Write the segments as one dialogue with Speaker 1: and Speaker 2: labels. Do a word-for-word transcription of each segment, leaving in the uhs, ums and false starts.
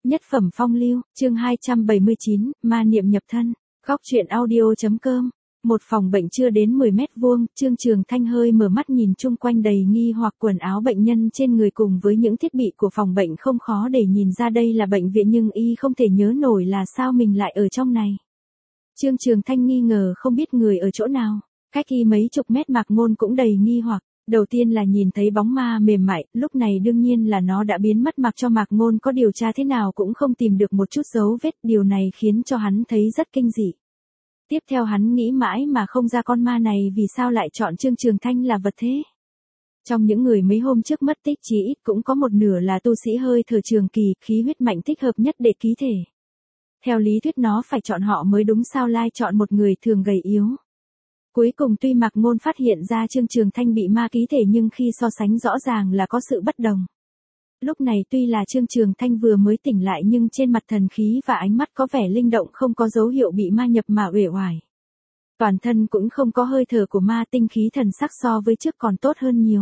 Speaker 1: Nhất phẩm phong lưu, chương hai trăm bảy mươi chín, ma niệm nhập thân. Góc truyện audio.com. Một phòng bệnh chưa đến mười mét vuông, Trương Trường Thanh hơi mở mắt nhìn chung quanh đầy nghi hoặc quần áo bệnh nhân trên người cùng với những thiết bị của phòng bệnh không khó để nhìn ra đây là bệnh viện nhưng y không thể nhớ nổi là sao mình lại ở trong này. Trương Trường Thanh nghi ngờ không biết người ở chỗ nào, cách y mấy chục mét Mạc Ngôn cũng đầy nghi hoặc. Đầu tiên là nhìn thấy bóng ma mềm mại, lúc này đương nhiên là nó đã biến mất mặc cho Mạc Ngôn có điều tra thế nào cũng không tìm được một chút dấu vết, điều này khiến cho hắn thấy rất kinh dị. Tiếp theo hắn nghĩ mãi mà không ra con ma này vì sao lại chọn Trương Trường Thanh là vật thế. Trong những người mấy hôm trước mất tích chí ít cũng có một nửa là tu sĩ hơi thở trường kỳ, khí huyết mạnh thích hợp nhất để ký thể. Theo lý thuyết nó phải chọn họ mới đúng, sao lai chọn một người thường gầy yếu. Cuối cùng tuy Mạc Ngôn phát hiện ra Trương Trường Thanh bị ma ký thể nhưng khi so sánh rõ ràng là có sự bất đồng. Lúc này tuy là Trương Trường Thanh vừa mới tỉnh lại nhưng trên mặt thần khí và ánh mắt có vẻ linh động, không có dấu hiệu bị ma nhập mà uể oải. Toàn thân cũng không có hơi thở của ma, tinh khí thần sắc so với trước còn tốt hơn nhiều.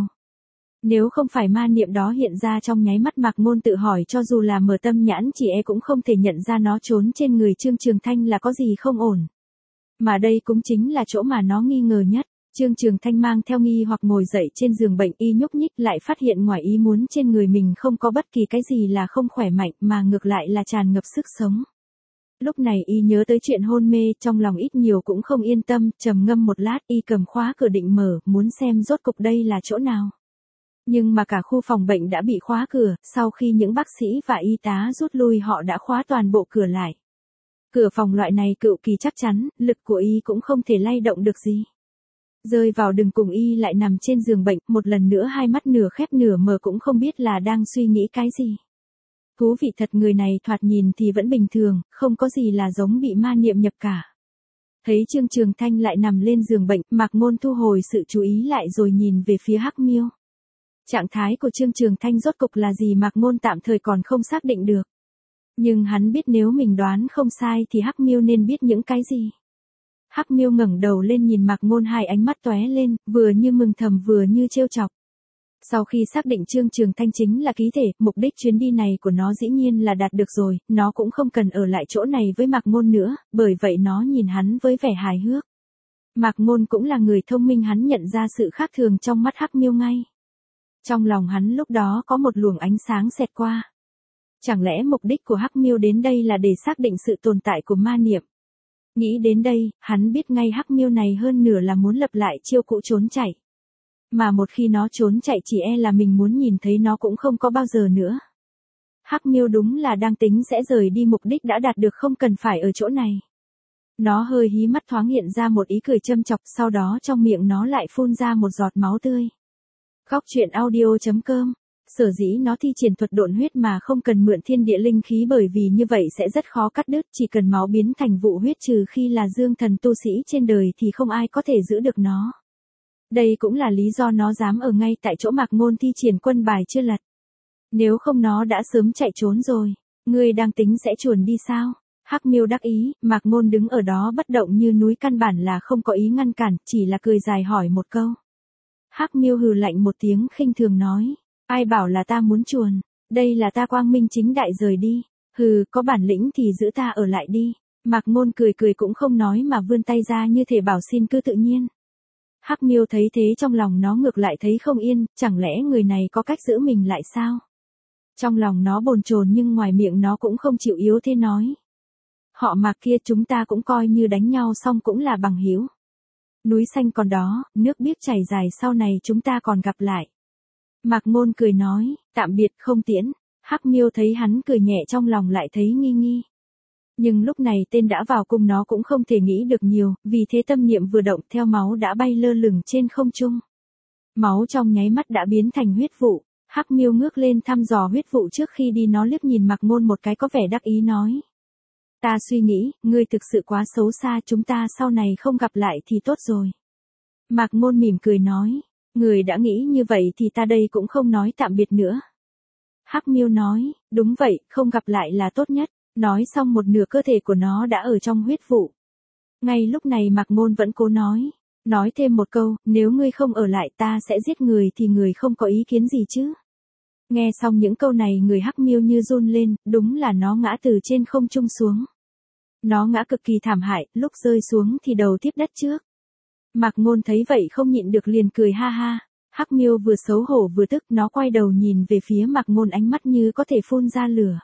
Speaker 1: Nếu không phải ma niệm đó hiện ra trong nháy mắt, Mạc Ngôn tự hỏi cho dù là mở tâm nhãn chỉ e cũng không thể nhận ra nó trốn trên người Trương Trường Thanh là có gì không ổn. Mà đây cũng chính là chỗ mà nó nghi ngờ nhất. Trương Trường Thanh mang theo nghi hoặc ngồi dậy trên giường bệnh, y nhúc nhích lại phát hiện ngoài ý muốn trên người mình không có bất kỳ cái gì là không khỏe mạnh mà ngược lại là tràn ngập sức sống. Lúc này y nhớ tới chuyện hôn mê, trong lòng ít nhiều cũng không yên tâm, trầm ngâm một lát y cầm khóa cửa định mở, muốn xem rốt cục đây là chỗ nào. Nhưng mà cả khu phòng bệnh đã bị khóa cửa, sau khi những bác sĩ và y tá rút lui họ đã khóa toàn bộ cửa lại. Cửa phòng loại này cực kỳ chắc chắn, lực của y cũng không thể lay động được gì. Rơi vào đường cùng y lại nằm trên giường bệnh, một lần nữa hai mắt nửa khép nửa mở cũng không biết là đang suy nghĩ cái gì. Thú vị thật, người này thoạt nhìn thì vẫn bình thường, không có gì là giống bị ma niệm nhập cả. Thấy Trương Trường Thanh lại nằm lên giường bệnh, Mạc Ngôn thu hồi sự chú ý lại rồi nhìn về phía Hắc Miêu. Trạng thái của Trương Trường Thanh rốt cục là gì Mạc Ngôn tạm thời còn không xác định được. Nhưng hắn biết nếu mình đoán không sai thì Hắc Miêu nên biết những cái gì. Hắc Miêu ngẩng đầu lên nhìn Mạc Ngôn, hai ánh mắt tóe lên, vừa như mừng thầm vừa như trêu chọc. Sau khi xác định Trương Trường Thanh chính là ký thể, mục đích chuyến đi này của nó dĩ nhiên là đạt được rồi, nó cũng không cần ở lại chỗ này với Mạc Ngôn nữa, bởi vậy nó nhìn hắn với vẻ hài hước. Mạc Ngôn cũng là người thông minh, hắn nhận ra sự khác thường trong mắt Hắc Miêu ngay. Trong lòng hắn lúc đó có một luồng ánh sáng xẹt qua. Chẳng lẽ mục đích của Hắc Miêu đến đây là để xác định sự tồn tại của ma niệm? Nghĩ đến đây, hắn biết ngay Hắc Miêu này hơn nửa là muốn lập lại chiêu cũ trốn chạy. Mà một khi nó trốn chạy chỉ e là mình muốn nhìn thấy nó cũng không có bao giờ nữa. Hắc Miêu đúng là đang tính sẽ rời đi, mục đích đã đạt được, không cần phải ở chỗ này. Nó hơi hí mắt, thoáng hiện ra một ý cười châm chọc, sau đó trong miệng nó lại phun ra một giọt máu tươi. Góc truyện audio.com. Sở dĩ nó thi triển thuật độn huyết mà không cần mượn thiên địa linh khí bởi vì như vậy sẽ rất khó cắt đứt, chỉ cần máu biến thành vụ huyết, trừ khi là dương thần tu sĩ trên đời thì không ai có thể giữ được nó. Đây cũng là lý do nó dám ở ngay tại chỗ Mạc Ngôn thi triển quân bài chưa lật. Nếu không nó đã sớm chạy trốn rồi. Ngươi đang tính sẽ chuồn đi sao? Hắc Miêu đắc ý, Mạc Ngôn đứng ở đó bất động như núi, căn bản là không có ý ngăn cản, chỉ là cười dài hỏi một câu. Hắc Miêu hừ lạnh một tiếng khinh thường nói. Ai bảo là ta muốn chuồn, đây là ta quang minh chính đại rời đi, hừ, có bản lĩnh thì giữ ta ở lại đi. Mạc Ngôn cười cười cũng không nói mà vươn tay ra như thể bảo xin cứ tự nhiên. Hắc Miêu thấy thế trong lòng nó ngược lại thấy không yên, chẳng lẽ người này có cách giữ mình lại sao? Trong lòng nó bồn chồn nhưng ngoài miệng nó cũng không chịu yếu thế nói. Họ Mạc kia chúng ta cũng coi như đánh nhau xong cũng là bằng hữu. Núi xanh còn đó, nước biếc chảy dài, sau này chúng ta còn gặp lại. Mạc Ngôn cười nói, tạm biệt không tiễn. Hắc Miêu thấy hắn cười nhẹ trong lòng lại thấy nghi nghi. Nhưng lúc này tên đã vào cung nó cũng không thể nghĩ được nhiều, vì thế tâm niệm vừa động theo máu đã bay lơ lửng trên không trung. Máu trong nháy mắt đã biến thành huyết vụ. Hắc Miêu ngước lên thăm dò huyết vụ trước khi đi, nó liếc nhìn Mạc Ngôn một cái có vẻ đắc ý nói. Ta suy nghĩ, ngươi thực sự quá xấu xa, chúng ta sau này không gặp lại thì tốt rồi. Mạc Ngôn mỉm cười nói. Người đã nghĩ như vậy thì ta đây cũng không nói tạm biệt nữa. Hắc Miêu nói, đúng vậy, không gặp lại là tốt nhất. Nói xong một nửa cơ thể của nó đã ở trong huyết vụ. Ngay lúc này Mạc Ngôn vẫn cố nói. Nói thêm một câu, nếu ngươi không ở lại ta sẽ giết người thì người không có ý kiến gì chứ. Nghe xong những câu này người Hắc Miêu như run lên, đúng là nó ngã từ trên không trung xuống. Nó ngã cực kỳ thảm hại, lúc rơi xuống thì đầu tiếp đất trước. Mạc Ngôn thấy vậy không nhịn được liền cười ha ha. Hắc Miêu vừa xấu hổ vừa tức, nó quay đầu nhìn về phía Mạc Ngôn, ánh mắt như có thể phun ra lửa.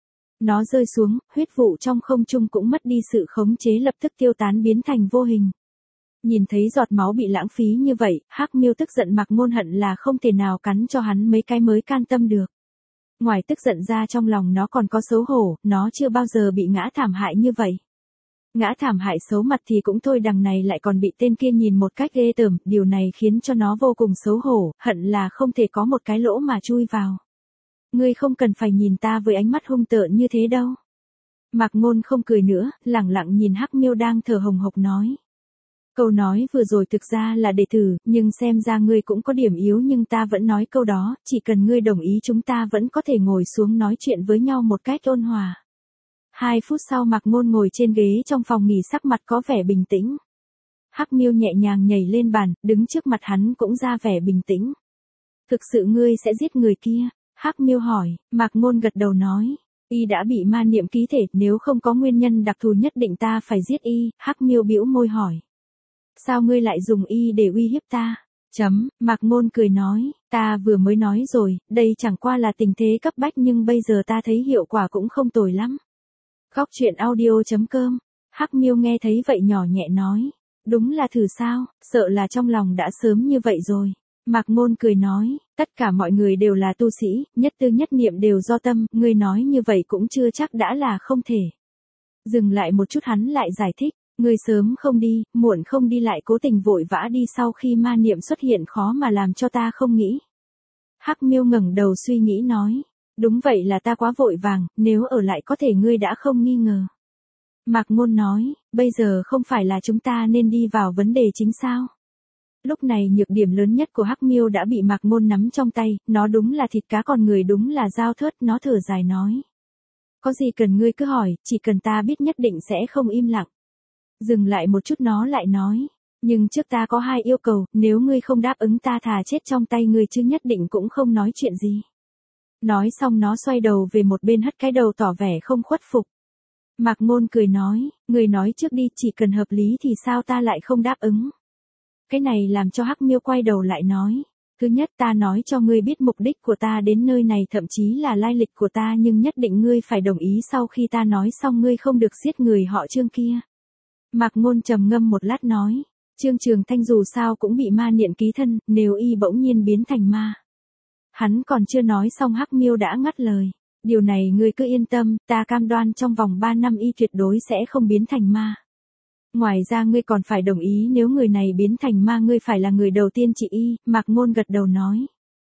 Speaker 1: Nó rơi xuống, huyết vụ trong không trung cũng mất đi sự khống chế, lập tức tiêu tán biến thành vô hình. Nhìn thấy giọt máu bị lãng phí như vậy, Hắc Miêu tức giận Mạc Ngôn hận là không thể nào cắn cho hắn mấy cái mới can tâm được. Ngoài tức giận ra trong lòng nó còn có xấu hổ, nó chưa bao giờ bị ngã thảm hại như vậy. Ngã thảm hại xấu mặt thì cũng thôi, đằng này lại còn bị tên kia nhìn một cách ghê tởm, điều này khiến cho nó vô cùng xấu hổ, hận là không thể có một cái lỗ mà chui vào. Ngươi không cần phải nhìn ta với ánh mắt hung tợn như thế đâu. Mạc Ngôn không cười nữa, lẳng lặng nhìn Hắc Miêu đang thở hồng hộc nói. Câu nói vừa rồi thực ra là để thử, nhưng xem ra ngươi cũng có điểm yếu, nhưng ta vẫn nói câu đó, chỉ cần ngươi đồng ý chúng ta vẫn có thể ngồi xuống nói chuyện với nhau một cách ôn hòa. Hai phút sau Mạc Ngôn ngồi trên ghế trong phòng nghỉ, sắc mặt có vẻ bình tĩnh. Hắc Miêu nhẹ nhàng nhảy lên bàn, đứng trước mặt hắn cũng ra vẻ bình tĩnh. Thực sự ngươi sẽ giết người kia? Hắc Miêu hỏi. Mạc Ngôn gật đầu nói. Y đã bị ma niệm ký thể, nếu không có nguyên nhân đặc thù nhất định ta phải giết y. Hắc Miêu bĩu môi hỏi. Sao ngươi lại dùng y để uy hiếp ta? Chấm, Mạc Ngôn cười nói, ta vừa mới nói rồi, đây chẳng qua là tình thế cấp bách nhưng bây giờ ta thấy hiệu quả cũng không tồi lắm. Góc truyện audio chấm com. Hắc Miêu nghe thấy vậy nhỏ nhẹ nói. Đúng là thử sao, sợ là trong lòng đã sớm như vậy rồi. Mạc Ngôn cười nói, tất cả mọi người đều là tu sĩ, nhất tư nhất niệm đều do tâm, ngươi nói như vậy cũng chưa chắc đã là không thể. Dừng lại một chút hắn lại giải thích, ngươi sớm không đi, muộn không đi lại cố tình vội vã đi sau khi ma niệm xuất hiện khó mà làm cho ta không nghĩ. Hắc Miêu ngẩng đầu suy nghĩ nói, đúng vậy là ta quá vội vàng, nếu ở lại có thể ngươi đã không nghi ngờ. Mạc Ngôn nói, bây giờ không phải là chúng ta nên đi vào vấn đề chính sao? Lúc này nhược điểm lớn nhất của Hắc Miêu đã bị Mạc Ngôn nắm trong tay, nó đúng là thịt cá còn người đúng là dao thớt, nó thở dài nói. Có gì cần ngươi cứ hỏi, chỉ cần ta biết nhất định sẽ không im lặng. Dừng lại một chút nó lại nói, nhưng trước ta có hai yêu cầu, nếu ngươi không đáp ứng ta thà chết trong tay ngươi chứ nhất định cũng không nói chuyện gì. Nói xong nó xoay đầu về một bên hất cái đầu tỏ vẻ không khuất phục. Mạc Ngôn cười nói, ngươi nói trước đi, chỉ cần hợp lý thì sao ta lại không đáp ứng. Cái này làm cho Hắc Miêu quay đầu lại nói, thứ nhất ta nói cho ngươi biết mục đích của ta đến nơi này thậm chí là lai lịch của ta nhưng nhất định ngươi phải đồng ý sau khi ta nói xong ngươi không được giết người họ Trương kia. Mạc Ngôn trầm ngâm một lát nói, Trương Trường Thanh dù sao cũng bị ma niệm ký thân, nếu y bỗng nhiên biến thành ma. Hắn còn chưa nói xong Hắc Miêu đã ngắt lời, điều này ngươi cứ yên tâm, ta cam đoan trong vòng ba năm y tuyệt đối sẽ không biến thành ma. Ngoài ra ngươi còn phải đồng ý nếu người này biến thành ma ngươi phải là người đầu tiên trị y, Mạc Ngôn gật đầu nói.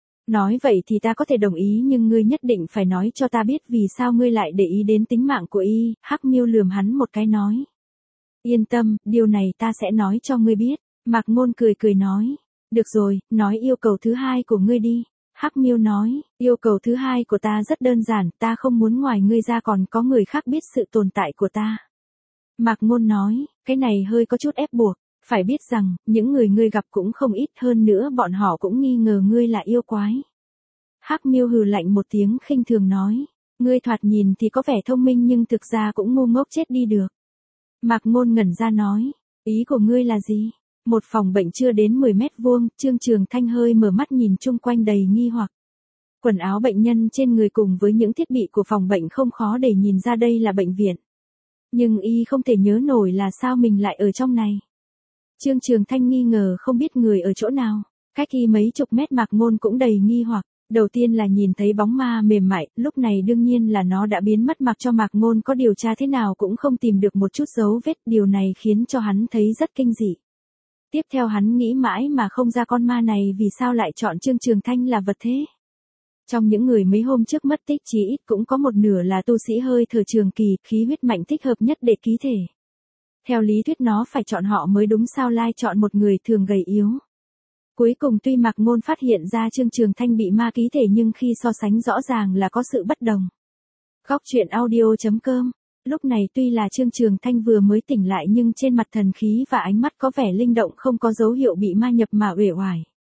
Speaker 1: Nói vậy thì ta có thể đồng ý nhưng ngươi nhất định phải nói cho ta biết vì sao ngươi lại để ý đến tính mạng của y, Hắc Miêu lườm hắn một cái nói. Yên tâm, điều này ta sẽ nói cho ngươi biết, Mạc Ngôn cười cười nói. Được rồi, nói yêu cầu thứ hai của ngươi đi. Hắc Miêu nói, yêu cầu thứ hai của ta rất đơn giản, ta không muốn ngoài ngươi ra còn có người khác biết sự tồn tại của ta. Mạc Ngôn nói, cái này hơi có chút ép buộc, phải biết rằng, những người ngươi gặp cũng không ít hơn nữa bọn họ cũng nghi ngờ ngươi là yêu quái. Hắc Miêu hừ lạnh một tiếng khinh thường nói, ngươi thoạt nhìn thì có vẻ thông minh nhưng thực ra cũng ngu ngốc chết đi được. Mạc Ngôn ngẩn ra nói, ý của ngươi là gì? Một phòng bệnh chưa đến mười mét vuông, Trương Trường Thanh hơi mở mắt nhìn chung quanh đầy nghi hoặc. Quần áo bệnh nhân trên người cùng với những thiết bị của phòng bệnh không khó để nhìn ra đây là bệnh viện. Nhưng y không thể nhớ nổi là sao mình lại ở trong này. Trương Trường Thanh nghi ngờ không biết người ở chỗ nào, cách y mấy chục mét Mạc Ngôn cũng đầy nghi hoặc. Đầu tiên là nhìn thấy bóng ma mềm mại, lúc này đương nhiên là nó đã biến mất mặc cho Mạc Ngôn có điều tra thế nào cũng không tìm được một chút dấu vết, điều này khiến cho hắn thấy rất kinh dị. Tiếp theo hắn nghĩ mãi mà không ra con ma này vì sao lại chọn Trương Trường Thanh là vật thế. Trong những người mấy hôm trước mất tích chí ít cũng có một nửa là tu sĩ hơi thở trường kỳ, khí huyết mạnh thích hợp nhất để ký thể. Theo lý thuyết nó phải chọn họ mới đúng sao lai chọn một người thường gầy yếu. Cuối cùng tuy Mạc Ngôn phát hiện ra Trương Trường Thanh bị ma ký thể nhưng khi so sánh rõ ràng là có sự bất đồng. Góc truyện audio chấm com. Lúc này tuy là Trương Trường Thanh vừa mới tỉnh lại nhưng trên mặt thần khí và ánh mắt có vẻ linh động không có dấu hiệu bị ma nhập mà uể oải.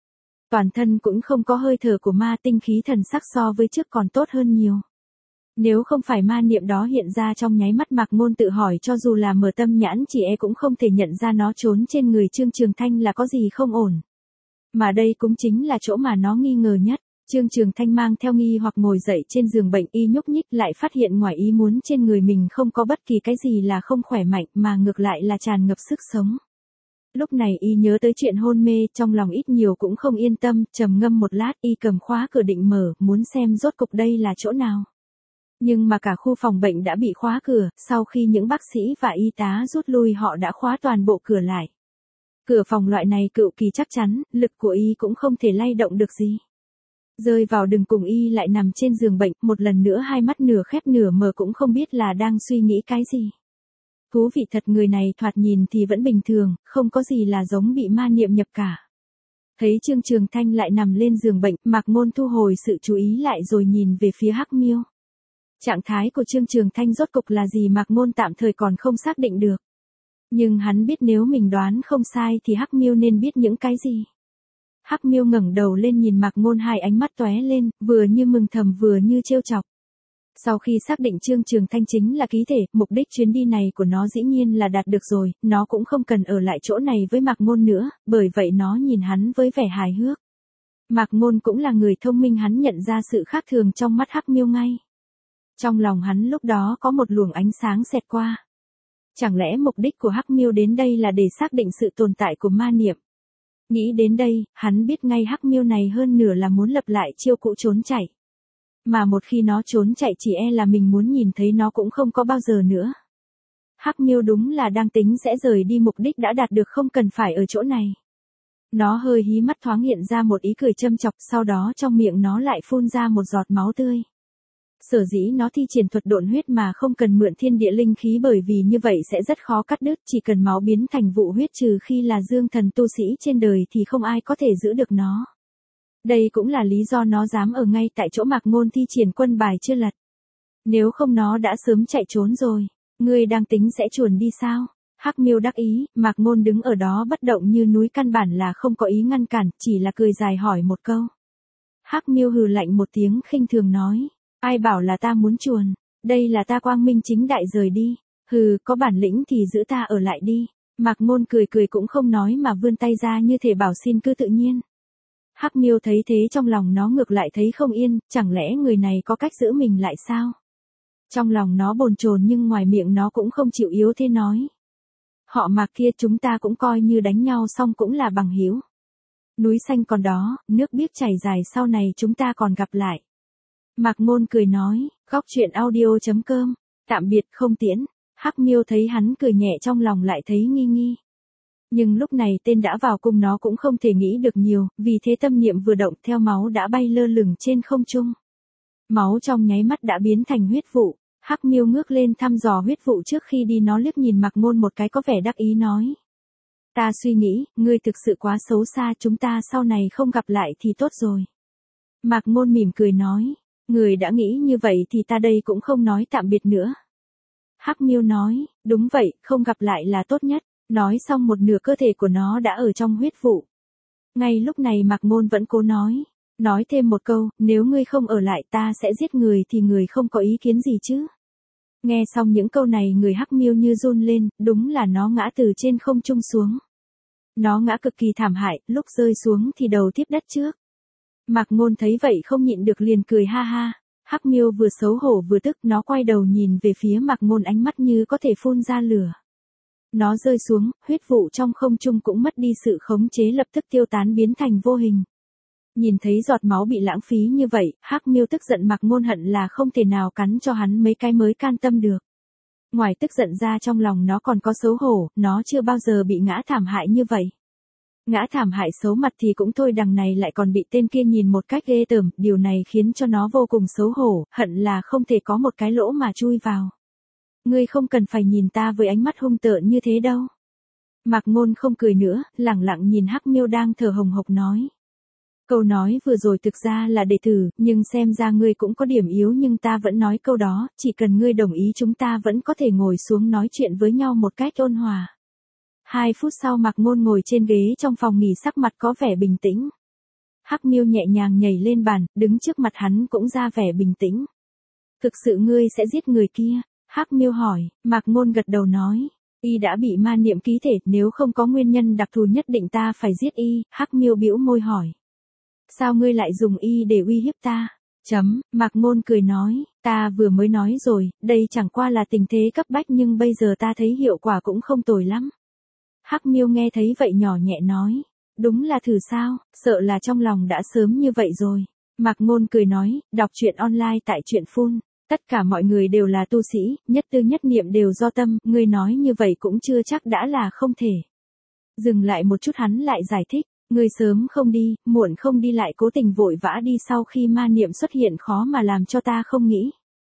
Speaker 1: Toàn thân cũng không có hơi thở của ma, tinh khí thần sắc so với trước còn tốt hơn nhiều. Nếu không phải ma niệm đó hiện ra trong nháy mắt, Mạc Ngôn tự hỏi cho dù là mở tâm nhãn chỉ e cũng không thể nhận ra nó trốn trên người Trương Trường Thanh là có gì không ổn. Mà đây cũng chính là chỗ mà nó nghi ngờ nhất. Trương Trường Thanh mang theo nghi hoặc ngồi dậy trên giường bệnh, y nhúc nhích lại phát hiện ngoài ý muốn trên người mình không có bất kỳ cái gì là không khỏe mạnh mà ngược lại là tràn ngập sức sống. Lúc này y nhớ tới chuyện hôn mê, trong lòng ít nhiều cũng không yên tâm, trầm ngâm một lát y cầm khóa cửa định mở, muốn xem rốt cục đây là chỗ nào. Nhưng mà cả khu phòng bệnh đã bị khóa cửa, sau khi những bác sĩ và y tá rút lui họ đã khóa toàn bộ cửa lại. Cửa phòng loại này cực kỳ chắc chắn, lực của y cũng không thể lay động được gì. Rơi vào đường cùng y lại nằm trên giường bệnh, một lần nữa hai mắt nửa khép nửa mở cũng không biết là đang suy nghĩ cái gì. Thú vị thật, người này thoạt nhìn thì vẫn bình thường, không có gì là giống bị ma niệm nhập cả. Thấy Trương Trường Thanh lại nằm lên giường bệnh, Mạc Ngôn thu hồi sự chú ý lại rồi nhìn về phía Hắc Miêu. Trạng thái của Trương Trường Thanh rốt cục là gì Mạc Ngôn tạm thời còn không xác định được. Nhưng hắn biết nếu mình đoán không sai thì Hắc Miêu nên biết những cái gì. Hắc Miêu ngẩng đầu lên nhìn Mạc Ngôn, hai ánh mắt tóe lên, vừa như mừng thầm vừa như trêu chọc. Sau khi xác định Trương Trường Thanh chính là ký thể, mục đích chuyến đi này của nó dĩ nhiên là đạt được rồi, nó cũng không cần ở lại chỗ này với Mạc Ngôn nữa, bởi vậy nó nhìn hắn với vẻ hài hước. Mạc Ngôn cũng là người thông minh, hắn nhận ra sự khác thường trong mắt Hắc Miêu ngay. Trong lòng hắn lúc đó có một luồng ánh sáng xẹt qua. Chẳng lẽ mục đích của Hắc Miêu đến đây là để xác định sự tồn tại của ma niệm? Nghĩ đến đây, hắn biết ngay Hắc Miêu này hơn nửa là muốn lập lại chiêu cũ trốn chạy. Mà một khi nó trốn chạy chỉ e là mình muốn nhìn thấy nó cũng không có bao giờ nữa. Hắc Miêu đúng là đang tính sẽ rời đi, mục đích đã đạt được, không cần phải ở chỗ này. Nó hơi hí mắt, thoáng hiện ra một ý cười châm chọc, sau đó trong miệng nó lại phun ra một giọt máu tươi. Sở dĩ nó thi triển thuật độn huyết mà không cần mượn thiên địa linh khí, bởi vì như vậy sẽ rất khó cắt đứt, chỉ cần máu biến thành vụ huyết, trừ khi là dương thần tu sĩ trên đời thì không ai có thể giữ được nó. Đây cũng là lý do nó dám ở ngay tại chỗ Mạc Ngôn thi triển quân bài chưa lật. Nếu không nó đã sớm chạy trốn rồi. Ngươi đang tính sẽ chuồn đi sao? Hắc Miêu đắc ý, Mạc Ngôn đứng ở đó bất động như núi, căn bản là không có ý ngăn cản, chỉ là cười dài hỏi một câu. Hắc Miêu hừ lạnh một tiếng khinh thường nói. Ai bảo là ta muốn chuồn, đây là ta quang minh chính đại rời đi. Hừ, có bản lĩnh thì giữ ta ở lại đi. Mạc Ngôn cười cười cũng không nói mà vươn tay ra như thể bảo xin cứ tự nhiên. Hắc Miêu thấy thế trong lòng nó ngược lại thấy không yên, chẳng lẽ người này có cách giữ mình lại sao? Trong lòng nó bồn chồn nhưng ngoài miệng nó cũng không chịu yếu thế nói. Họ Mạc kia, chúng ta cũng coi như đánh nhau xong cũng là bằng hữu. Núi xanh còn đó, nước biếc chảy dài, sau này chúng ta còn gặp lại. Mạc Ngôn cười nói, góc truyện audio chấm com, tạm biệt không tiễn. Hắc Miêu thấy hắn cười nhẹ trong lòng lại thấy nghi nghi. Nhưng lúc này tên đã vào cung nó cũng không thể nghĩ được nhiều, vì thế tâm niệm vừa động theo máu đã bay lơ lửng trên không trung. Máu trong nháy mắt đã biến thành huyết vụ. Hắc Miêu ngước lên thăm dò huyết vụ trước khi đi, nó liếc nhìn Mạc Ngôn một cái có vẻ đắc ý nói. Ta suy nghĩ, ngươi thực sự quá xấu xa, chúng ta sau này không gặp lại thì tốt rồi. Mạc Ngôn mỉm cười nói, người đã nghĩ như vậy thì ta đây cũng không nói tạm biệt nữa. Hắc Miêu nói, đúng vậy, không gặp lại là tốt nhất. Nói xong một nửa cơ thể của nó đã ở trong huyết vụ. Ngay lúc này Mạc Ngôn vẫn cố nói. Nói thêm một câu, nếu ngươi không ở lại ta sẽ giết người thì người không có ý kiến gì chứ. Nghe xong những câu này người Hắc Miêu như run lên, đúng là nó ngã từ trên không trung xuống. Nó ngã cực kỳ thảm hại, lúc rơi xuống thì đầu tiếp đất trước. Mạc Ngôn thấy vậy không nhịn được liền cười ha ha. Hắc Miêu vừa xấu hổ vừa tức, nó quay đầu nhìn về phía Mạc Ngôn, ánh mắt như có thể phun ra lửa. Nó rơi xuống, huyết vụ trong không trung cũng mất đi sự khống chế, lập tức tiêu tán biến thành vô hình. Nhìn thấy giọt máu bị lãng phí như vậy, Hắc Miêu tức giận Mạc Ngôn hận là không thể nào cắn cho hắn mấy cái mới can tâm được. Ngoài tức giận ra trong lòng nó còn có xấu hổ, nó chưa bao giờ bị ngã thảm hại như vậy. Ngã thảm hại xấu mặt thì cũng thôi, đằng này lại còn bị tên kia nhìn một cách ghê tởm, điều này khiến cho nó vô cùng xấu hổ, hận là không thể có một cái lỗ mà chui vào. Ngươi không cần phải nhìn ta với ánh mắt hung tợn như thế đâu. Mạc Ngôn không cười nữa, lẳng lặng nhìn Hắc Miêu đang thở hồng hộc nói. Câu nói vừa rồi thực ra là để thử, nhưng xem ra ngươi cũng có điểm yếu, nhưng ta vẫn nói câu đó, chỉ cần ngươi đồng ý chúng ta vẫn có thể ngồi xuống nói chuyện với nhau một cách ôn hòa. Hai phút sau Mạc Ngôn ngồi trên ghế trong phòng nghỉ, sắc mặt có vẻ bình tĩnh. Hắc Miêu nhẹ nhàng nhảy lên bàn, đứng trước mặt hắn cũng ra vẻ bình tĩnh. Thực sự ngươi sẽ giết người kia? Hắc Miêu hỏi. Mạc Ngôn gật đầu nói. Y đã bị ma niệm ký thể, nếu không có nguyên nhân đặc thù nhất định ta phải giết y. Hắc Miêu bĩu môi hỏi. Sao ngươi lại dùng y để uy hiếp ta? Chấm, Mạc Ngôn cười nói, ta vừa mới nói rồi, đây chẳng qua là tình thế cấp bách nhưng bây giờ ta thấy hiệu quả cũng không tồi lắm. Hắc Miêu nghe thấy vậy nhỏ nhẹ nói, đúng là thử sao, sợ là trong lòng đã sớm như vậy rồi. Mạc Ngôn cười nói, đọc truyện online tại truyện phun, tất cả mọi người đều là tu sĩ, nhất tư nhất niệm đều do tâm, ngươi nói như vậy cũng chưa chắc đã là không thể. Dừng lại một chút hắn lại giải thích. Ngươi sớm không đi, muộn không đi lại cố tình vội vã đi sau khi ma niệm xuất hiện khó mà làm cho ta không nghĩ.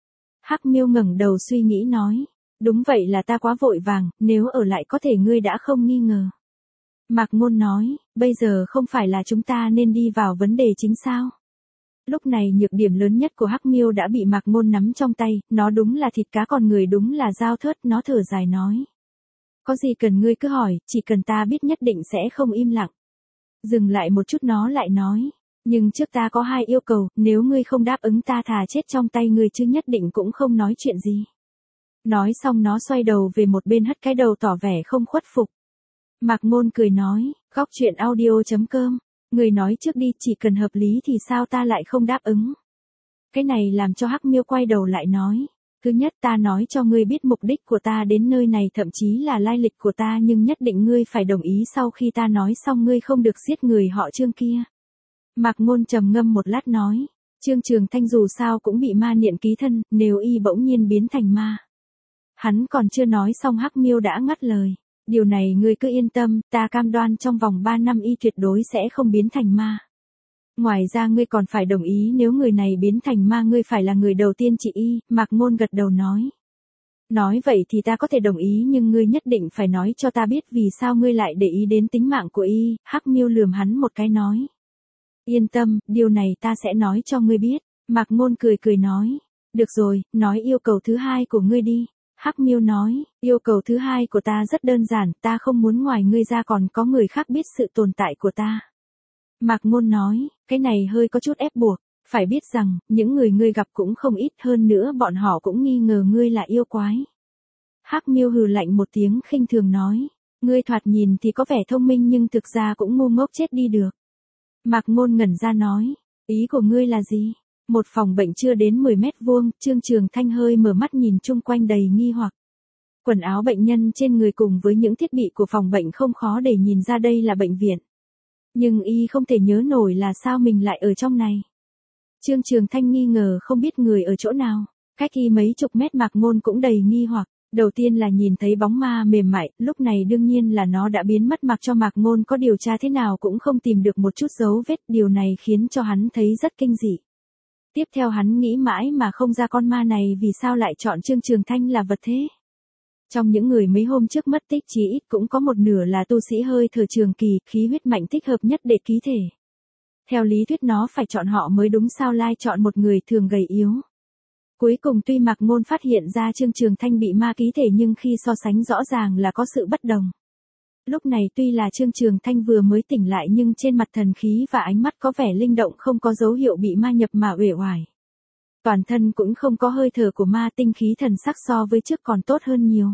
Speaker 1: Hắc Miêu ngẩng đầu suy nghĩ nói, đúng vậy là ta quá vội vàng, nếu ở lại có thể ngươi đã không nghi ngờ. Mạc Ngôn nói, bây giờ không phải là chúng ta nên đi vào vấn đề chính sao? Lúc này nhược điểm lớn nhất của Hắc Miêu đã bị Mạc Ngôn nắm trong tay, nó đúng là thịt cá còn người đúng là dao thớt, nó thở dài nói. Có gì cần ngươi cứ hỏi, chỉ cần ta biết nhất định sẽ không im lặng. Dừng lại một chút nó lại nói, nhưng trước ta có hai yêu cầu, nếu ngươi không đáp ứng ta thà chết trong tay ngươi chứ nhất định cũng không nói chuyện gì. Nói xong nó xoay đầu về một bên hất cái đầu tỏ vẻ không khuất phục. Mạc Ngôn cười nói, góc truyện audio chấm com, ngươi nói trước đi, chỉ cần hợp lý thì sao ta lại không đáp ứng. Cái này làm cho Hắc Miêu quay đầu lại nói. Thứ nhất ta nói cho ngươi biết mục đích của ta đến nơi này thậm chí là lai lịch của ta nhưng nhất định ngươi phải đồng ý sau khi ta nói xong ngươi không được giết người họ Trương kia. Mạc Ngôn trầm ngâm một lát nói, Trương Trường Thanh dù sao cũng bị ma niệm ký thân, nếu y bỗng nhiên biến thành ma. Hắn còn chưa nói xong Hắc Miêu đã ngắt lời, điều này ngươi cứ yên tâm, ta cam đoan trong vòng ba năm y tuyệt đối sẽ không biến thành ma. Ngoài ra ngươi còn phải đồng ý nếu người này biến thành ma ngươi phải là người đầu tiên trị y, Mạc Ngôn gật đầu nói. Nói vậy thì ta có thể đồng ý nhưng ngươi nhất định phải nói cho ta biết vì sao ngươi lại để ý đến tính mạng của y, Hắc Miêu lườm hắn một cái nói. Yên tâm, điều này ta sẽ nói cho ngươi biết, Mạc Ngôn cười cười nói. Được rồi, nói yêu cầu thứ hai của ngươi đi. Hắc Miêu nói, yêu cầu thứ hai của ta rất đơn giản, ta không muốn ngoài ngươi ra còn có người khác biết sự tồn tại của ta. Mạc Ngôn nói, cái này hơi có chút ép buộc, phải biết rằng, những người ngươi gặp cũng không ít hơn nữa bọn họ cũng nghi ngờ ngươi là yêu quái. Hắc Miêu hừ lạnh một tiếng khinh thường nói, ngươi thoạt nhìn thì có vẻ thông minh nhưng thực ra cũng ngu ngốc chết đi được. Mạc Ngôn ngẩn ra nói, ý của ngươi là gì? Một phòng bệnh chưa đến mười mét vuông, Trương Trường Thanh hơi mở mắt nhìn chung quanh đầy nghi hoặc. Quần áo bệnh nhân trên người cùng với những thiết bị của phòng bệnh không khó để nhìn ra đây là bệnh viện. Nhưng y không thể nhớ nổi là sao mình lại ở trong này. Trương Trường Thanh nghi ngờ không biết người ở chỗ nào. Cách y mấy chục mét Mạc Ngôn cũng đầy nghi hoặc. Đầu tiên là nhìn thấy bóng ma mềm mại, lúc này đương nhiên là nó đã biến mất mặc cho Mạc Ngôn có điều tra thế nào cũng không tìm được một chút dấu vết. Điều này khiến cho hắn thấy rất kinh dị. Tiếp theo hắn nghĩ mãi mà không ra con ma này vì sao lại chọn Trương Trường Thanh là vật thế. Trong những người mấy hôm trước mất tích chí ít cũng có một nửa là tu sĩ hơi thở trường kỳ, khí huyết mạnh thích hợp nhất để ký thể. Theo lý thuyết nó phải chọn họ mới đúng sao lai chọn một người thường gầy yếu. Cuối cùng tuy Mạc Ngôn phát hiện ra Trương Trường Thanh bị ma ký thể nhưng khi so sánh rõ ràng là có sự bất đồng. Lúc này tuy là Trương Trường Thanh vừa mới tỉnh lại nhưng trên mặt thần khí và ánh mắt có vẻ linh động không có dấu hiệu bị ma nhập mà uể oải. Toàn thân cũng không có hơi thở của ma tinh khí thần sắc so với trước còn tốt hơn nhiều.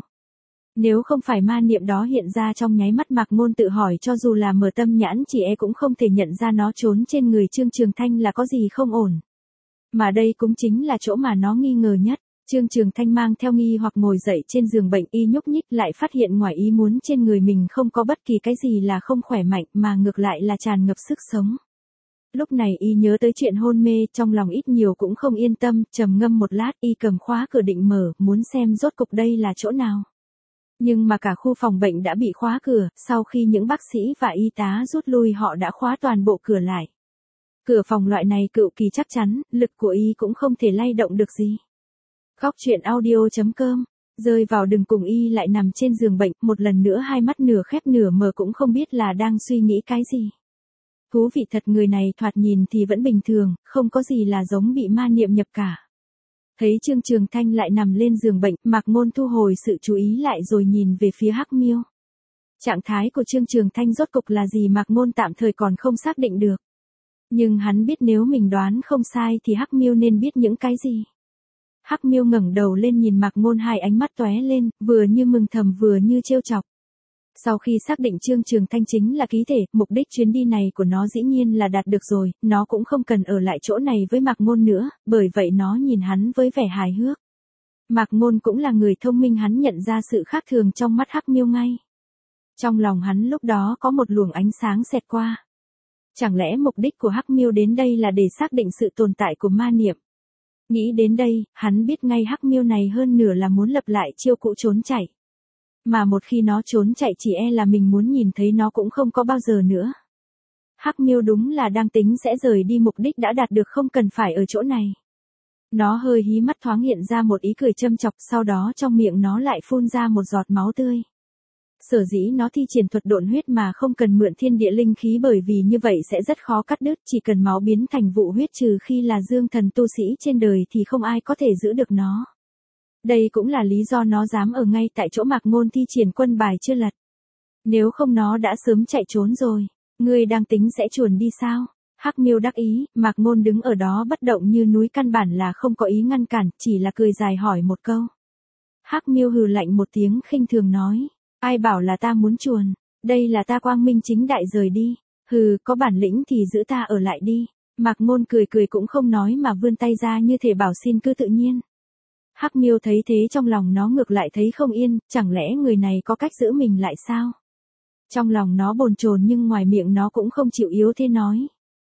Speaker 1: Nếu không phải ma niệm đó hiện ra trong nháy mắt Mạc Ngôn tự hỏi cho dù là mở tâm nhãn chỉ e cũng không thể nhận ra nó trốn trên người Trương Trường Thanh là có gì không ổn. Mà đây cũng chính là chỗ mà nó nghi ngờ nhất. Trương Trường Thanh mang theo nghi hoặc ngồi dậy trên giường bệnh y nhúc nhích lại phát hiện ngoài ý muốn trên người mình không có bất kỳ cái gì là không khỏe mạnh mà ngược lại là tràn ngập sức sống. Lúc này y nhớ tới chuyện hôn mê trong lòng ít nhiều cũng không yên tâm, trầm ngâm một lát y cầm khóa cửa định mở, muốn xem rốt cục đây là chỗ nào. Nhưng mà cả khu phòng bệnh đã bị khóa cửa, sau khi những bác sĩ và y tá rút lui họ đã khóa toàn bộ cửa lại. Cửa phòng loại này cự kỳ chắc chắn, lực của y cũng không thể lay động được gì. Góc truyện audio chấm com, rơi vào đường cùng y lại nằm trên giường bệnh, một lần nữa hai mắt nửa khép nửa mở cũng không biết là đang suy nghĩ cái gì. Thú vị thật người này thoạt nhìn thì vẫn bình thường, không có gì là giống bị ma niệm nhập cả. Thấy Trương Trường Thanh lại nằm lên giường bệnh, Mạc Ngôn thu hồi sự chú ý lại rồi nhìn về phía Hắc Miêu. Trạng thái của Trương Trường Thanh rốt cục là gì Mạc Ngôn tạm thời còn không xác định được. Nhưng hắn biết nếu mình đoán không sai thì Hắc Miêu nên biết những cái gì. Hắc Miêu ngẩng đầu lên nhìn Mạc Ngôn, hai ánh mắt tóe lên, vừa như mừng thầm vừa như trêu chọc. Sau khi xác định Trương Trường Thanh chính là ký thể, mục đích chuyến đi này của nó dĩ nhiên là đạt được rồi, nó cũng không cần ở lại chỗ này với Mạc Ngôn nữa, bởi vậy nó nhìn hắn với vẻ hài hước. Mạc Ngôn cũng là người thông minh, hắn nhận ra sự khác thường trong mắt Hắc Miêu ngay. Trong lòng hắn lúc đó có một luồng ánh sáng xẹt qua. Chẳng lẽ mục đích của Hắc Miêu đến đây là để xác định sự tồn tại của ma niệm? Nghĩ đến đây, hắn biết ngay Hắc Miêu này hơn nửa là muốn lập lại chiêu cũ trốn chạy. Mà một khi nó trốn chạy chỉ e là mình muốn nhìn thấy nó cũng không có bao giờ nữa. Hắc Miêu đúng là đang tính sẽ rời đi, mục đích đã đạt được, không cần phải ở chỗ này. Nó hơi hí mắt, thoáng hiện ra một ý cười châm chọc, sau đó trong miệng nó lại phun ra một giọt máu tươi. Sở dĩ nó thi triển thuật độn huyết mà không cần mượn thiên địa linh khí, bởi vì như vậy sẽ rất khó cắt đứt, chỉ cần máu biến thành vụ huyết, trừ khi là dương thần tu sĩ trên đời thì không ai có thể giữ được nó. Đây cũng là lý do nó dám ở ngay tại chỗ Mạc Ngôn thi triển quân bài chưa lật. Nếu không nó đã sớm chạy trốn rồi. Ngươi đang tính sẽ chuồn đi sao? Hắc Miêu đắc ý, Mạc Ngôn đứng ở đó bất động như núi, căn bản là không có ý ngăn cản, chỉ là cười dài hỏi một câu. Hắc Miêu hừ lạnh một tiếng khinh thường nói, ai bảo là ta muốn chuồn, đây là ta quang minh chính đại rời đi, hừ, có bản lĩnh thì giữ ta ở lại đi. Mạc Ngôn cười cười cũng không nói mà vươn tay ra như thể bảo xin cứ tự nhiên. Hắc Miêu thấy thế trong lòng nó ngược lại thấy không yên, chẳng lẽ người này có cách giữ mình lại sao? Trong lòng nó bồn chồn nhưng ngoài miệng nó cũng không chịu yếu thế nói.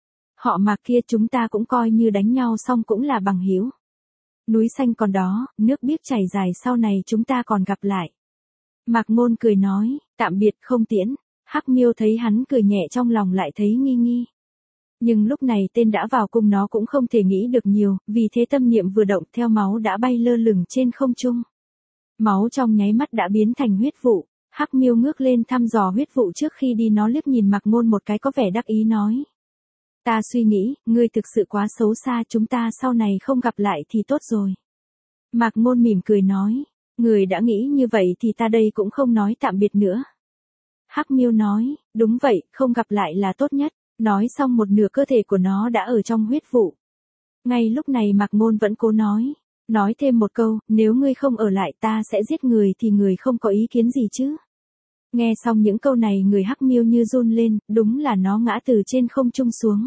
Speaker 1: Họ Mạc kia chúng ta cũng coi như đánh nhau xong cũng là bằng hữu. Núi xanh còn đó, nước biếc chảy dài, sau này chúng ta còn gặp lại. Mạc Ngôn cười nói, tạm biệt không tiễn. Hắc Miêu thấy hắn cười nhẹ trong lòng lại thấy nghi nghi. Nhưng lúc này tên đã vào cung nó cũng không thể nghĩ được nhiều, vì thế tâm niệm vừa động theo máu đã bay lơ lửng trên không trung. Máu trong nháy mắt đã biến thành huyết vụ. Hắc Miêu ngước lên thăm dò huyết vụ trước khi đi, nó liếc nhìn Mạc Ngôn một cái có vẻ đắc ý nói. Ta suy nghĩ, ngươi thực sự quá xấu xa, chúng ta sau này không gặp lại thì tốt rồi. Mạc Ngôn mỉm cười nói, người đã nghĩ như vậy thì ta đây cũng không nói tạm biệt nữa. Hắc Miêu nói, đúng vậy, không gặp lại là tốt nhất. Nói xong một nửa cơ thể của nó đã ở trong huyết vụ. Ngay lúc này Mạc Ngôn vẫn cố nói. Nói thêm một câu, nếu ngươi không ở lại ta sẽ giết người thì người không có ý kiến gì chứ. Nghe xong những câu này người Hắc Miêu như run lên, đúng là nó ngã từ trên không trung xuống.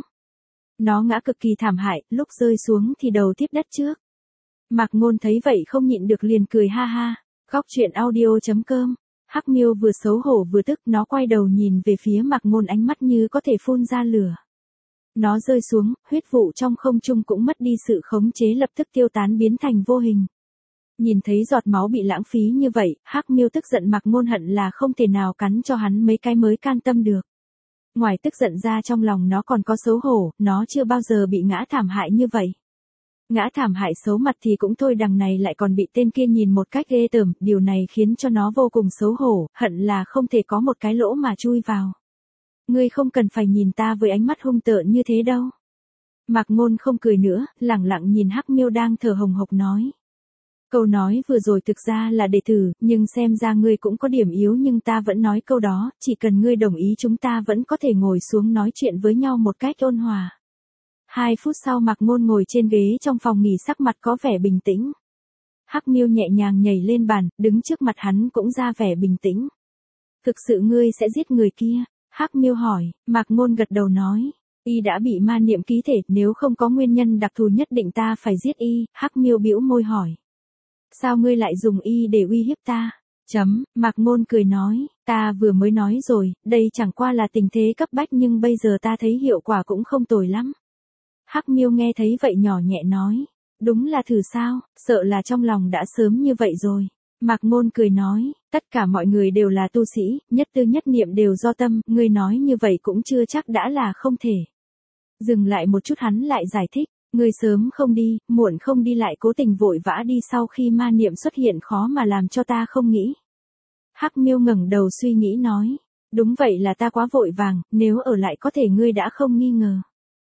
Speaker 1: Nó ngã cực kỳ thảm hại, lúc rơi xuống thì đầu tiếp đất trước. Mạc Ngôn thấy vậy không nhịn được liền cười ha ha. Góc truyện audio chấm com. Hắc Miêu vừa xấu hổ vừa tức, nó quay đầu nhìn về phía Mạc Ngôn, ánh mắt như có thể phun ra lửa. Nó rơi xuống, huyết vụ trong không trung cũng mất đi sự khống chế, lập tức tiêu tán biến thành vô hình. Nhìn thấy giọt máu bị lãng phí như vậy, Hắc Miêu tức giận, Mạc Ngôn hận là không thể nào cắn cho hắn mấy cái mới can tâm được. Ngoài tức giận ra trong lòng nó còn có xấu hổ, nó chưa bao giờ bị ngã thảm hại như vậy. Ngã thảm hại xấu mặt thì cũng thôi, đằng này lại còn bị tên kia nhìn một cách ghê tởm, điều này khiến cho nó vô cùng xấu hổ, hận là không thể có một cái lỗ mà chui vào. Ngươi không cần phải nhìn ta với ánh mắt hung tợn như thế đâu. Mạc Ngôn không cười nữa, lẳng lặng nhìn Hắc Miêu đang thở hồng hộc nói. Câu nói vừa rồi thực ra là để thử, nhưng xem ra ngươi cũng có điểm yếu, nhưng ta vẫn nói câu đó, chỉ cần ngươi đồng ý chúng ta vẫn có thể ngồi xuống nói chuyện với nhau một cách ôn hòa. Hai phút sau Mạc Ngôn ngồi trên ghế trong phòng nghỉ, sắc mặt có vẻ bình tĩnh. Hắc Miêu nhẹ nhàng nhảy lên bàn, đứng trước mặt hắn cũng ra vẻ bình tĩnh. Thực sự ngươi sẽ giết người kia? Hắc Miêu hỏi. Mạc Ngôn gật đầu nói. Y đã bị ma niệm ký thể, nếu không có nguyên nhân đặc thù nhất định ta phải giết y. Hắc Miêu bĩu môi hỏi. Sao ngươi lại dùng y để uy hiếp ta? Chấm, Mạc Ngôn cười nói, ta vừa mới nói rồi, đây chẳng qua là tình thế cấp bách nhưng bây giờ ta thấy hiệu quả cũng không tồi lắm. Hắc Miêu nghe thấy vậy nhỏ nhẹ nói, đúng là thử sao, sợ là trong lòng đã sớm như vậy rồi. Mạc Ngôn cười nói, tất cả mọi người đều là tu sĩ, nhất tư nhất niệm đều do tâm, ngươi nói như vậy cũng chưa chắc đã là không thể. Dừng lại một chút hắn lại giải thích, ngươi sớm không đi, muộn không đi lại cố tình vội vã đi sau khi ma niệm xuất hiện khó mà làm cho ta không nghĩ. Hắc Miêu ngẩng đầu suy nghĩ nói, đúng vậy là ta quá vội vàng, nếu ở lại có thể ngươi đã không nghi ngờ.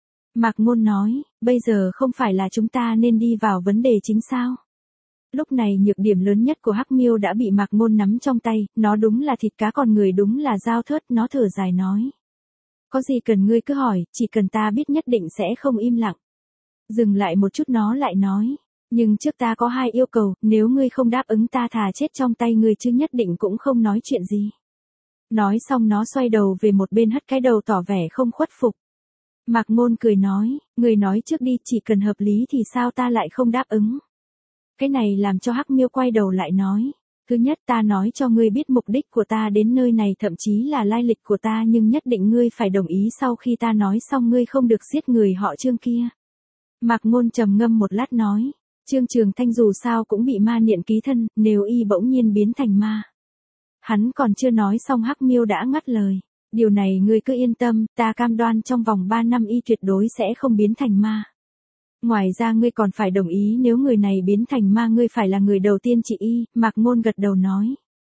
Speaker 1: Mạc Ngôn nói, bây giờ không phải là chúng ta nên đi vào vấn đề chính sao? Lúc này nhược điểm lớn nhất của Hắc Miêu đã bị Mạc Ngôn nắm trong tay, nó đúng là thịt cá còn người đúng là dao thớt, nó thở dài nói. Có gì cần ngươi cứ hỏi, chỉ cần ta biết nhất định sẽ không im lặng. Dừng lại một chút nó lại nói. Nhưng trước ta có hai yêu cầu, nếu ngươi không đáp ứng ta thà chết trong tay ngươi chứ nhất định cũng không nói chuyện gì. Nói xong nó xoay đầu về một bên hất cái đầu tỏ vẻ không khuất phục. Mạc Ngôn cười nói, ngươi nói trước đi, chỉ cần hợp lý thì sao ta lại không đáp ứng. Cái này làm cho Hắc Miêu quay đầu lại nói. Thứ nhất ta nói cho ngươi biết mục đích của ta đến nơi này thậm chí là lai lịch của ta nhưng nhất định ngươi phải đồng ý sau khi ta nói xong ngươi không được giết người họ Trương kia. Mạc Ngôn trầm ngâm một lát nói. Trương Trường Thanh dù sao cũng bị ma niệm ký thân, nếu y bỗng nhiên biến thành ma. Hắn còn chưa nói xong Hắc Miêu đã ngắt lời. Điều này ngươi cứ yên tâm, ta cam đoan trong vòng ba năm y tuyệt đối sẽ không biến thành ma. Ngoài ra ngươi còn phải đồng ý nếu người này biến thành ma ngươi phải là người đầu tiên trị y, Mạc Ngôn gật đầu nói.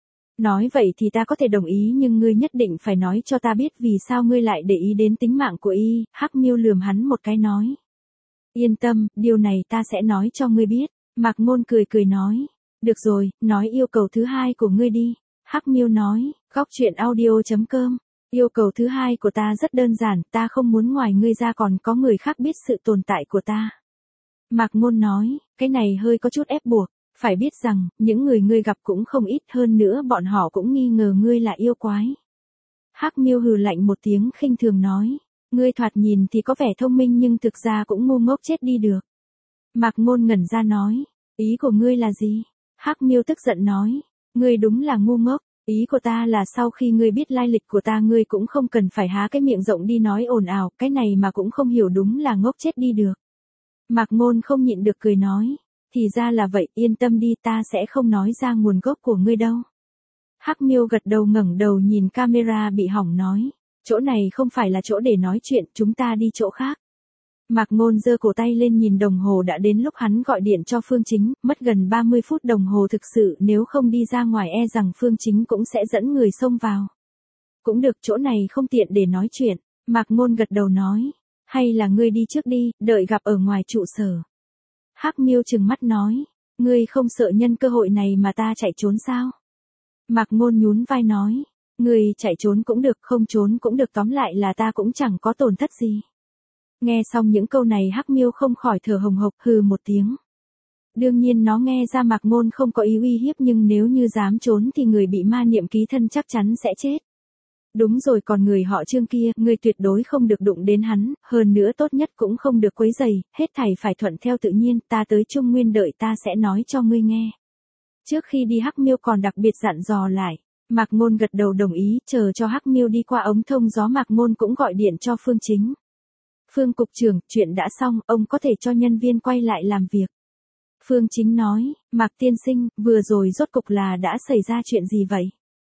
Speaker 1: Nói vậy thì ta có thể đồng ý nhưng ngươi nhất định phải nói cho ta biết vì sao ngươi lại để ý đến tính mạng của y, Hắc Miêu lườm hắn một cái nói. Yên tâm, điều này ta sẽ nói cho ngươi biết, Mạc Ngôn cười cười nói. Được rồi, nói yêu cầu thứ hai của ngươi đi, Hắc Miêu nói, góc truyện audio chấm com. Yêu cầu thứ hai của ta rất đơn giản, ta không muốn ngoài ngươi ra còn có người khác biết sự tồn tại của ta. Mạc Ngôn nói, cái này hơi có chút ép buộc, phải biết rằng, những người ngươi gặp cũng không ít hơn nữa bọn họ cũng nghi ngờ ngươi là yêu quái. Hắc Miêu hừ lạnh một tiếng khinh thường nói, ngươi thoạt nhìn thì có vẻ thông minh nhưng thực ra cũng ngu ngốc chết đi được. Mạc Ngôn ngẩn ra nói, ý của ngươi là gì? Hắc Miêu tức giận nói, ngươi đúng là ngu ngốc. Ý của ta là sau khi ngươi biết lai lịch của ta ngươi cũng không cần phải há cái miệng rộng đi nói ồn ào, cái này mà cũng không hiểu đúng là ngốc chết đi được. Mạc Ngôn không nhịn được cười nói, thì ra là vậy, yên tâm đi ta sẽ không nói ra nguồn gốc của ngươi đâu. Hắc Miêu gật đầu ngẩng đầu nhìn camera bị hỏng nói, chỗ này không phải là chỗ để nói chuyện, chúng ta đi chỗ khác. Mạc Ngôn giơ cổ tay lên nhìn đồng hồ đã đến lúc hắn gọi điện cho Phương Chính, mất gần ba mươi phút đồng hồ thực sự nếu không đi ra ngoài e rằng Phương Chính cũng sẽ dẫn người xông vào. Cũng được chỗ này không tiện để nói chuyện, Mạc Ngôn gật đầu nói, hay là ngươi đi trước đi, đợi gặp ở ngoài trụ sở. Hắc Miêu trừng mắt nói, ngươi không sợ nhân cơ hội này mà ta chạy trốn sao? Mạc Ngôn nhún vai nói, ngươi chạy trốn cũng được không trốn cũng được tóm lại là ta cũng chẳng có tổn thất gì. Nghe xong những câu này Hắc Miêu không khỏi thở hồng hộc hừ một tiếng. Đương nhiên nó nghe ra Mạc Ngôn không có ý uy hiếp nhưng nếu như dám trốn thì người bị ma niệm ký thân chắc chắn sẽ chết. Đúng rồi còn người họ Trương kia, ngươi tuyệt đối không được đụng đến hắn, hơn nữa tốt nhất cũng không được quấy rầy, hết thảy phải thuận theo tự nhiên, ta tới Trung Nguyên đợi ta sẽ nói cho ngươi nghe. Trước khi đi Hắc Miêu còn đặc biệt dặn dò lại, Mạc Ngôn gật đầu đồng ý, chờ cho Hắc Miêu đi qua ống thông gió Mạc Ngôn cũng gọi điện cho Phương Chính. Phương cục trưởng, chuyện đã xong, ông có thể cho nhân viên quay lại làm việc. Phương Chính nói, Mạc tiên sinh, vừa rồi rốt cục là đã xảy ra chuyện gì vậy?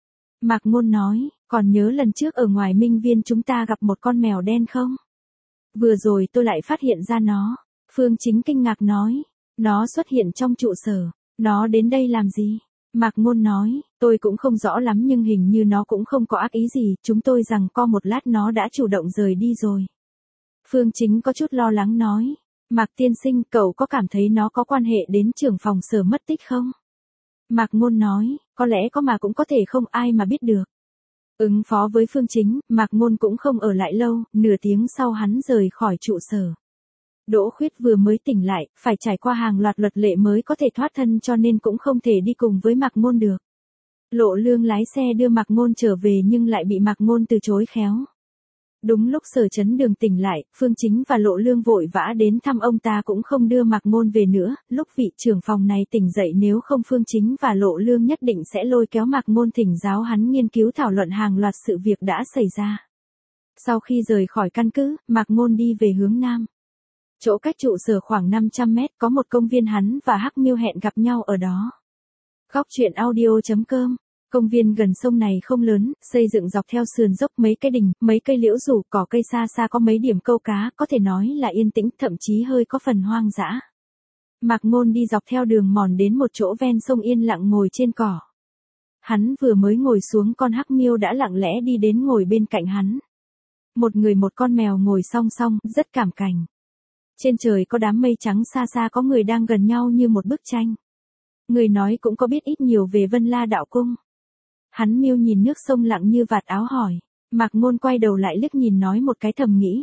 Speaker 1: Mạc Ngôn nói, còn nhớ lần trước ở ngoài Minh Viên chúng ta gặp một con mèo đen không? Vừa rồi tôi lại phát hiện ra nó. Phương Chính kinh ngạc nói, nó xuất hiện trong trụ sở, nó đến đây làm gì? Mạc Ngôn nói, tôi cũng không rõ lắm nhưng hình như nó cũng không có ác ý gì, chúng tôi rằng co một lát nó đã chủ động rời đi rồi. Phương Chính có chút lo lắng nói, Mạc tiên sinh, cậu có cảm thấy nó có quan hệ đến trưởng phòng sở mất tích không? Mạc Ngôn nói, có lẽ có mà cũng có thể không ai mà biết được. Ứng phó với Phương Chính, Mạc Ngôn cũng không ở lại lâu, nửa tiếng sau hắn rời khỏi trụ sở. Đỗ Khuyết vừa mới tỉnh lại, phải trải qua hàng loạt luật lệ mới có thể thoát thân cho nên cũng không thể đi cùng với Mạc Ngôn được. Lộ Lương lái xe đưa Mạc Ngôn trở về nhưng lại bị Mạc Ngôn từ chối khéo. Đúng lúc Sở Chấn Đường tỉnh lại, Phương Chính và Lộ Lương vội vã đến thăm ông ta cũng không đưa Mạc Ngôn về nữa, lúc vị trưởng phòng này tỉnh dậy nếu không Phương Chính và Lộ Lương nhất định sẽ lôi kéo Mạc Ngôn thỉnh giáo hắn nghiên cứu thảo luận hàng loạt sự việc đã xảy ra. Sau khi rời khỏi căn cứ, Mạc Ngôn đi về hướng Nam. Chỗ cách trụ sở khoảng năm trăm mét có một công viên hắn và Hắc Miêu hẹn gặp nhau ở đó. Góc truyện audio chấm com. Công viên gần sông này không lớn, xây dựng dọc theo sườn dốc mấy cây đình, mấy cây liễu rủ, cỏ cây xa xa có mấy điểm câu cá, có thể nói là yên tĩnh, thậm chí hơi có phần hoang dã. Mạc Ngôn đi dọc theo đường mòn đến một chỗ ven sông yên lặng ngồi trên cỏ. Hắn vừa mới ngồi xuống con Hắc Miêu đã lặng lẽ đi đến ngồi bên cạnh hắn. Một người một con mèo ngồi song song, rất cảm cảnh. Trên trời có đám mây trắng xa xa có người đang gần nhau như một bức tranh. Người nói cũng có biết ít nhiều về Vân La Đạo Cung. Hắn Miêu nhìn nước sông lặng như vạt áo hỏi, Mạc Ngôn quay đầu lại liếc nhìn nói một cái thầm nghĩ.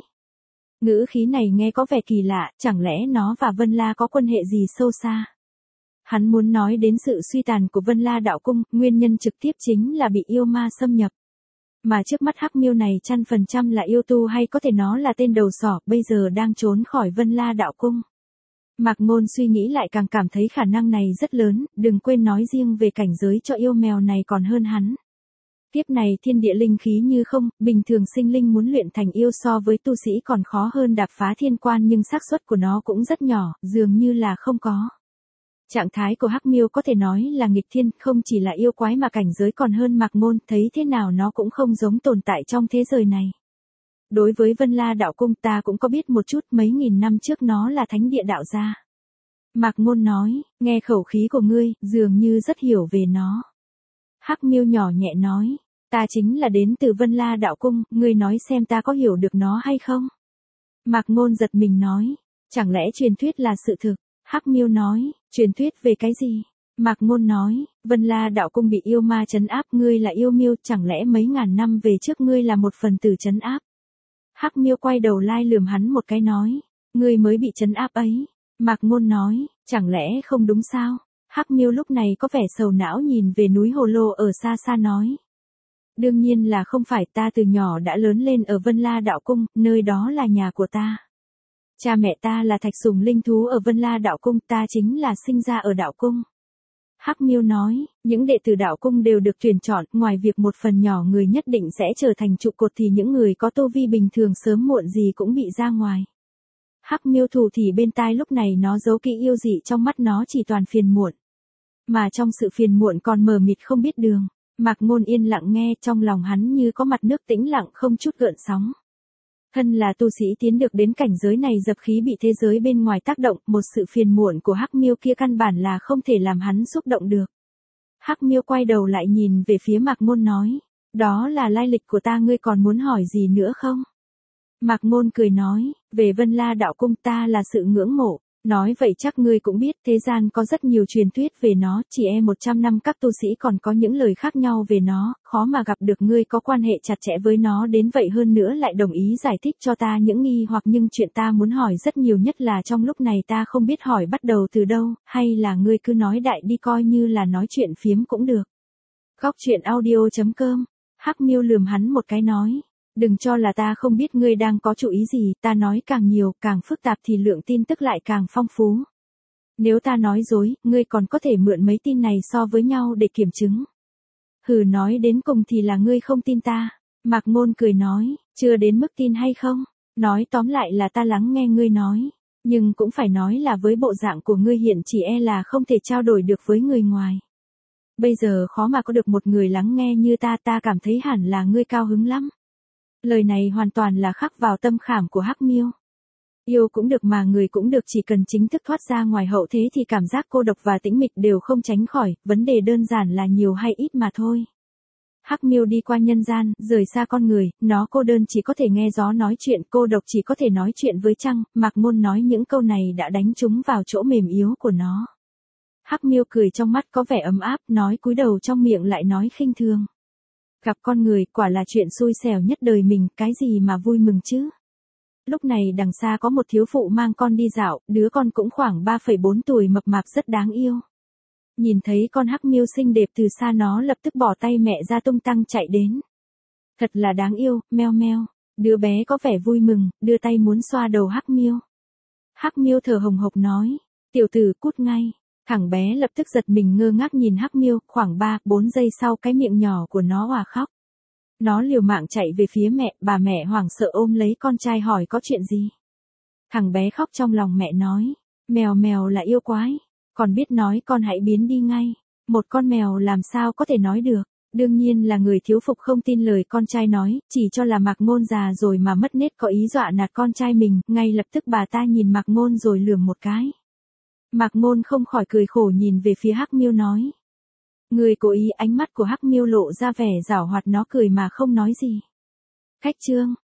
Speaker 1: Ngữ khí này nghe có vẻ kỳ lạ, chẳng lẽ nó và Vân La có quan hệ gì sâu xa? Hắn muốn nói đến sự suy tàn của Vân La đạo cung, nguyên nhân trực tiếp chính là bị yêu ma xâm nhập. Mà trước mắt Hắc Miêu này trăm phần trăm là yêu tu hay có thể nó là tên đầu sỏ, bây giờ đang trốn khỏi Vân La đạo cung. Mạc Ngôn suy nghĩ lại càng cảm thấy khả năng này rất lớn, đừng quên nói riêng về cảnh giới cho yêu mèo này còn hơn hắn. Kiếp này thiên địa linh khí như không, bình thường sinh linh muốn luyện thành yêu so với tu sĩ còn khó hơn đạp phá thiên quan nhưng xác suất của nó cũng rất nhỏ, dường như là không có. Trạng thái của Hắc Miêu có thể nói là nghịch thiên, không chỉ là yêu quái mà cảnh giới còn hơn Mạc Ngôn, thấy thế nào nó cũng không giống tồn tại trong thế giới này. Đối với Vân La đạo cung ta cũng có biết một chút, mấy nghìn năm trước nó là thánh địa đạo gia. Mạc Ngôn nói, nghe khẩu khí của ngươi, dường như rất hiểu về nó. Hắc Miêu nhỏ nhẹ nói, ta chính là đến từ Vân La đạo cung, ngươi nói xem ta có hiểu được nó hay không? Mạc Ngôn giật mình nói, chẳng lẽ truyền thuyết là sự thực? Hắc Miêu nói, truyền thuyết về cái gì? Mạc Ngôn nói, Vân La đạo cung bị yêu ma trấn áp, ngươi là yêu miêu, chẳng lẽ mấy ngàn năm về trước ngươi là một phần tử trấn áp? Hắc Miêu quay đầu lai lườm hắn một cái nói, ngươi mới bị trấn áp ấy. Mạc Ngôn nói, chẳng lẽ không đúng sao? Hắc Miêu lúc này có vẻ sầu não nhìn về núi Hồ Lô ở xa xa nói. Đương nhiên là không phải, ta từ nhỏ đã lớn lên ở Vân La đạo cung, nơi đó là nhà của ta. Cha mẹ ta là thạch sùng linh thú ở Vân La đạo cung, ta chính là sinh ra ở đạo cung. Hắc Miêu nói, những đệ tử đạo cung đều được tuyển chọn, ngoài việc một phần nhỏ người nhất định sẽ trở thành trụ cột thì những người có tu vi bình thường sớm muộn gì cũng bị ra ngoài. Hắc Miêu thủ thì bên tai lúc này nó giấu kỹ yêu dị trong mắt nó chỉ toàn phiền muộn. Mà trong sự phiền muộn còn mờ mịt không biết đường. Mạc Ngôn yên lặng nghe, trong lòng hắn như có mặt nước tĩnh lặng không chút gợn sóng. Thân là tu sĩ tiến được đến cảnh giới này dập khí bị thế giới bên ngoài tác động, một sự phiền muộn của Hắc Miêu kia căn bản là không thể làm hắn xúc động được. Hắc Miêu quay đầu lại nhìn về phía Mạc Ngôn nói, đó là lai lịch của ta, ngươi còn muốn hỏi gì nữa không? Mạc Ngôn cười nói, về Vân La đạo cung ta là sự ngưỡng mộ. Nói vậy chắc ngươi cũng biết, thế gian có rất nhiều truyền thuyết về nó, chỉ e một trăm năm các tu sĩ còn có những lời khác nhau về nó, khó mà gặp được ngươi có quan hệ chặt chẽ với nó đến vậy, hơn nữa lại đồng ý giải thích cho ta những nghi hoặc, nhưng chuyện ta muốn hỏi rất nhiều, nhất là trong lúc này ta không biết hỏi bắt đầu từ đâu, hay là ngươi cứ nói đại đi, coi như là nói chuyện phiếm cũng được. Góc truyện audio chấm com. Hắc Miêu lườm hắn một cái nói. Đừng cho là ta không biết ngươi đang có chủ ý gì, ta nói càng nhiều, càng phức tạp thì lượng tin tức lại càng phong phú. Nếu ta nói dối, ngươi còn có thể mượn mấy tin này so với nhau để kiểm chứng. Hừ, nói đến cùng thì là ngươi không tin ta. Mạc Ngôn cười nói, chưa đến mức tin hay không. Nói tóm lại là ta lắng nghe ngươi nói. Nhưng cũng phải nói là với bộ dạng của ngươi hiện chỉ e là không thể trao đổi được với người ngoài. Bây giờ khó mà có được một người lắng nghe như ta, ta cảm thấy hẳn là ngươi cao hứng lắm. Lời này hoàn toàn là khắc vào tâm khảm của Hắc Miêu. Yêu cũng được mà người cũng được, chỉ cần chính thức thoát ra ngoài hậu thế thì cảm giác cô độc và tĩnh mịch đều không tránh khỏi, vấn đề đơn giản là nhiều hay ít mà thôi. Hắc Miêu đi qua nhân gian, rời xa con người, nó cô đơn chỉ có thể nghe gió nói chuyện, cô độc chỉ có thể nói chuyện với trăng. Mạc Ngôn nói những câu này đã đánh trúng vào chỗ mềm yếu của nó. Hắc Miêu cười trong mắt có vẻ ấm áp, nói cúi đầu trong miệng lại nói khinh thường. Gặp con người, quả là chuyện xui xẻo nhất đời mình, cái gì mà vui mừng chứ? Lúc này đằng xa có một thiếu phụ mang con đi dạo, đứa con cũng khoảng ba phẩy bốn tuổi, mập mạp rất đáng yêu. Nhìn thấy con Hắc Miêu xinh đẹp từ xa, nó lập tức bỏ tay mẹ ra tung tăng chạy đến. Thật là đáng yêu, meo meo. Đứa bé có vẻ vui mừng, đưa tay muốn xoa đầu Hắc Miêu. Hắc Miêu thở hồng hộc nói, tiểu tử cút ngay. Thằng bé lập tức giật mình ngơ ngác nhìn Hắc Miêu, khoảng ba, bốn giây sau cái miệng nhỏ của nó òa khóc. Nó liều mạng chạy về phía mẹ, bà mẹ hoảng sợ ôm lấy con trai hỏi có chuyện gì. Thằng bé khóc trong lòng mẹ nói, mèo mèo là yêu quái, còn biết nói con hãy biến đi ngay. Một con mèo làm sao có thể nói được. Đương nhiên là người thiếu phục không tin lời con trai nói, chỉ cho là Mạc Ngôn già rồi mà mất nết có ý dọa nạt con trai mình, ngay lập tức bà ta nhìn Mạc Ngôn rồi lườm một cái. Mạc Ngôn không khỏi cười khổ nhìn về phía Hắc Miêu nói. Người cố ý, ánh mắt của Hắc Miêu lộ ra vẻ giảo hoạt, nó cười mà không nói gì. Khách chương.